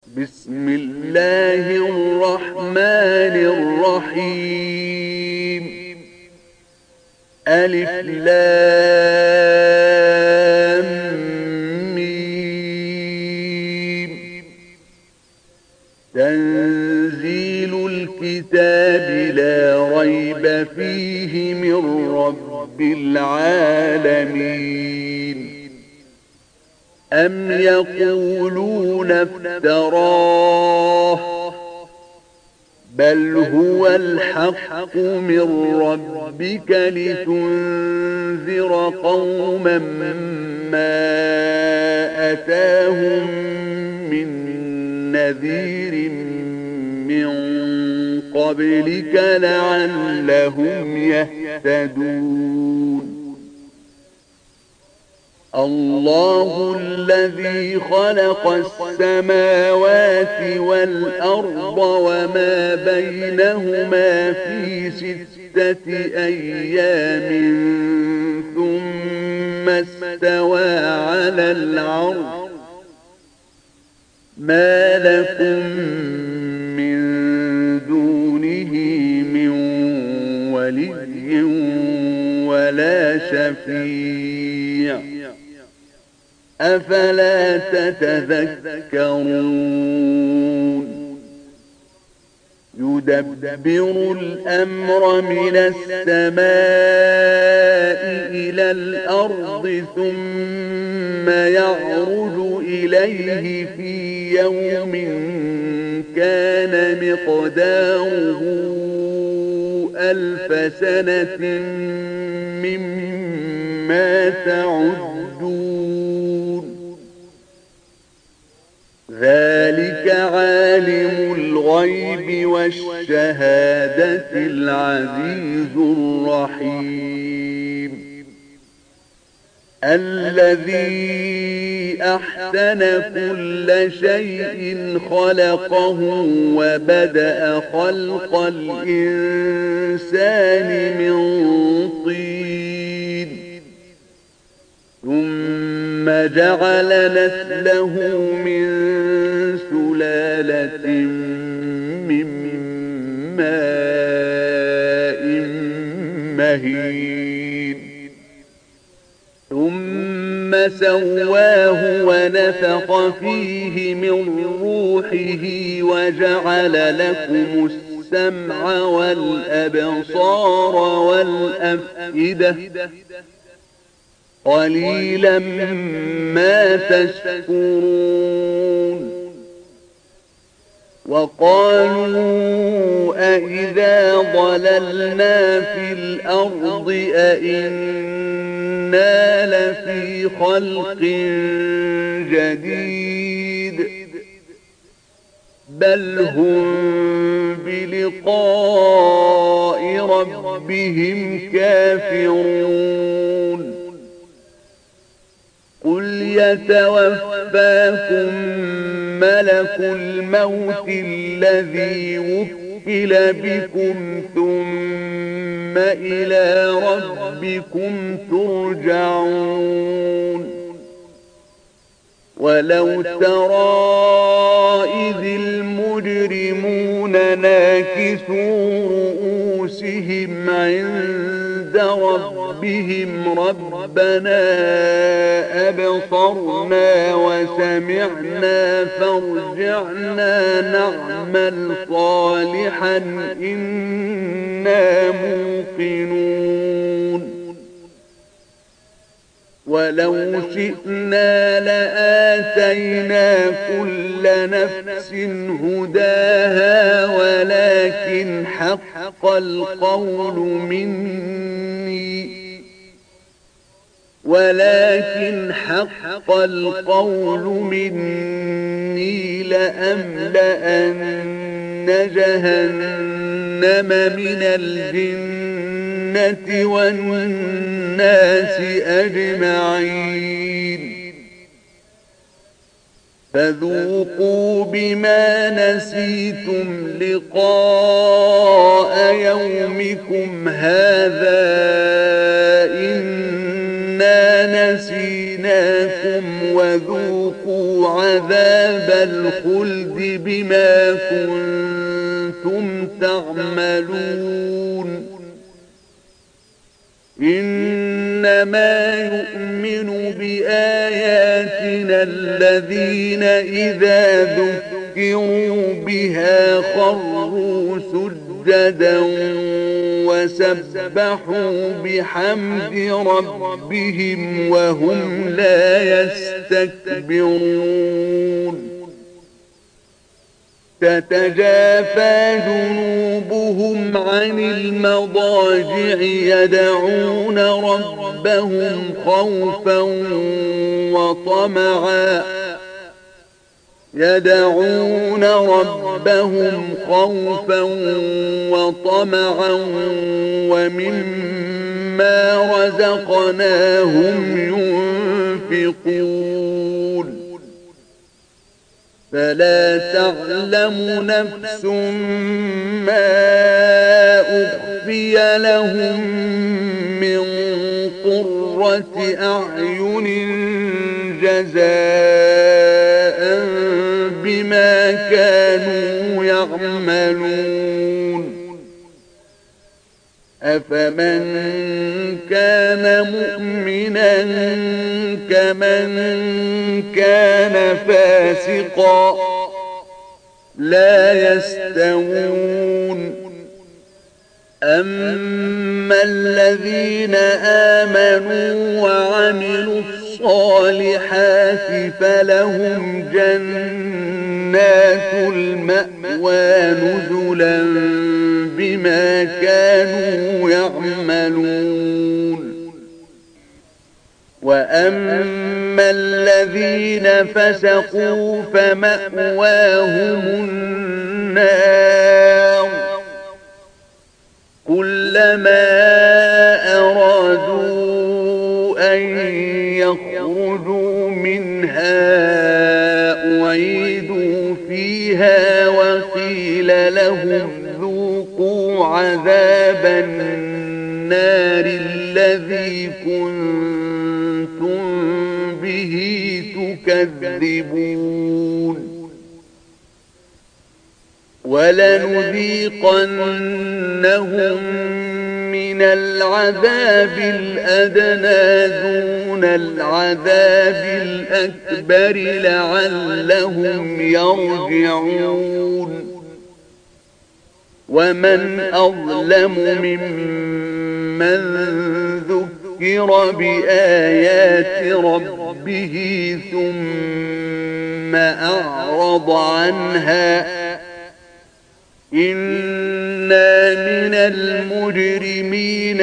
بسم الله الرحمن الرحيم. ألف لام ميم. تنزيل الكتاب لا ريب فيه من رب العالمين. أم يقولون افتراه بل هو الحق من ربك لتنذر قوما ما أتاهم من نذير من قبلك لعلهم يهتدون. الله الذي خلق السماوات والأرض وما بينهما في 6 أيام ثم استوى على العرش. ما لكم من دونه من ولي ولا شفيع أفلا تتذكرون. يدبر الأمر من السماء إلى الأرض ثم يعرج إليه في يوم كان مقداره 1000 سنة مما تعدون. ذلك عالم الغيب والشهادة العزيز الرحيم. الذي أحسن كل شيء خلقه وبدأ خلق الإنسان من طين ثم جعل نسله من سلالة من ماء مهين ثم سواه ونفخ فيه من روحه وجعل لكم السمع والأبصار والأفئدة قليلا ما تشكرون. وقالوا أئذا ضللنا في الأرض أئنا لفي خلق جديد بل هم بلقاء ربهم كافرون. قل يتوفاكم ملك الموت الذي وكل بكم ثم إلى ربكم ترجعون. ولو ترى إذ المجرمون ناكسوا رؤوسهم عند ربهم ربنا أبصرنا وسمعنا فارجعنا نعمل صالحا إنا موقنون. ولو شئنا لآتينا كل نفس هداها ولكن حق القول مني لأملأن جهنم من الجنة والناس أجمعين. فذوقوا بما نسيتم لقاء يومكم هذا إنا نسيناكم لكم وذوقوا عذاب الخلد بما كنتم تعملون إنما يؤمن بآياتنا الذين إذا ذكروا بها خروا سجدا وسبحوا بحمد ربهم وهم لا يستكبرون تتجافى جنوبهم عن المضاجع يدعون ربهم خوفا وطمعا ومما رزقناهم ينفقون فلا تعلم نفس ما أخفي لهم من قرة أعين جزاء بما كانوا يعملون أفمن كان مؤمنا كمن كان فاسقا لا يستوون أما الذين آمنوا وعملوا الصالحات فلهم جنات المأوى نزلا بما كانوا يعملون وأما الذين فسقوا فمأواهم النار كلما أرادوا أن يخرجوا منها أعيدوا فيها وقيل لهم ذوقوا عذاب النار الذي كنتم به تكذبون ولنذيقنهم من العذاب الأدنى دون العذاب الأكبر لعلهم يرجعون ومن أظلم ممن ذكر بآيات ربه ثم أعرض عنها إنا من المجرمين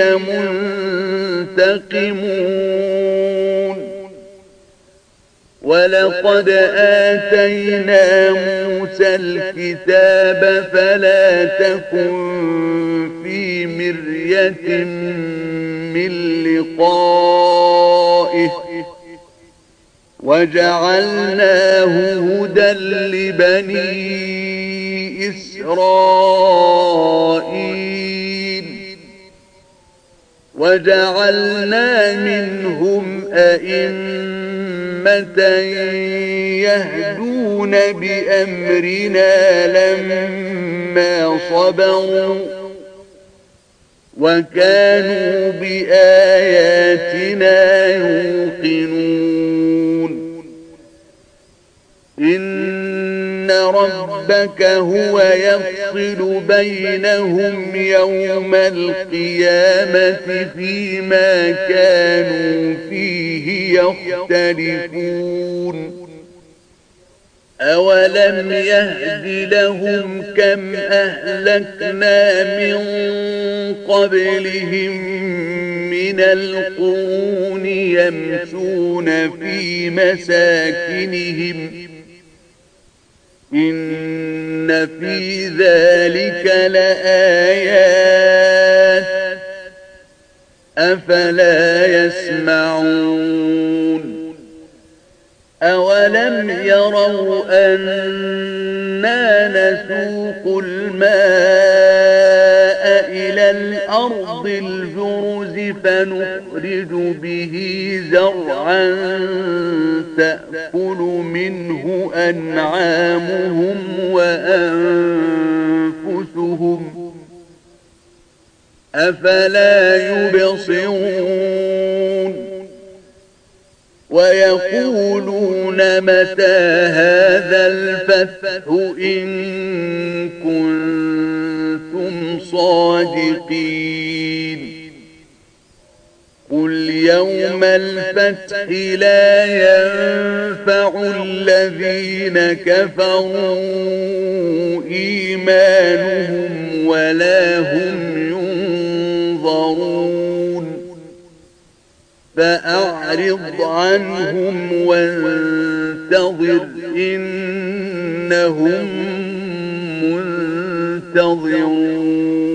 منتقمون ولقد آتينا موسى الكتاب فلا تكن في مرية من لقائه وجعلناه هدى لبني إسرائيل وجعلنا منهم أئمة يهدون بأمرنا لما صبروا وكانوا بآياتنا يوقنون إن ربك هو يفصل بينهم يوم القيامة فيما كانوا فيه يختلفون أولم يهد لهم كم أهلكنا من قبلهم من القرون يمشون في مساكنهم إن في ذلك لآيات أفلا يسمعون أولم يروا أنا نسوق الماء إلى الأرض الجرز فنخرج به زرعا تأكل منه أنعامهم وأنفسهم أفلا يبصرون ويقولون متى هذا الفتح إن كنتم صادقين قل يوم الفتح لا ينفع الذين كفروا إيمانهم ولا هم ينظرون فأعرض عنهم وانتظر إنهم منتظرون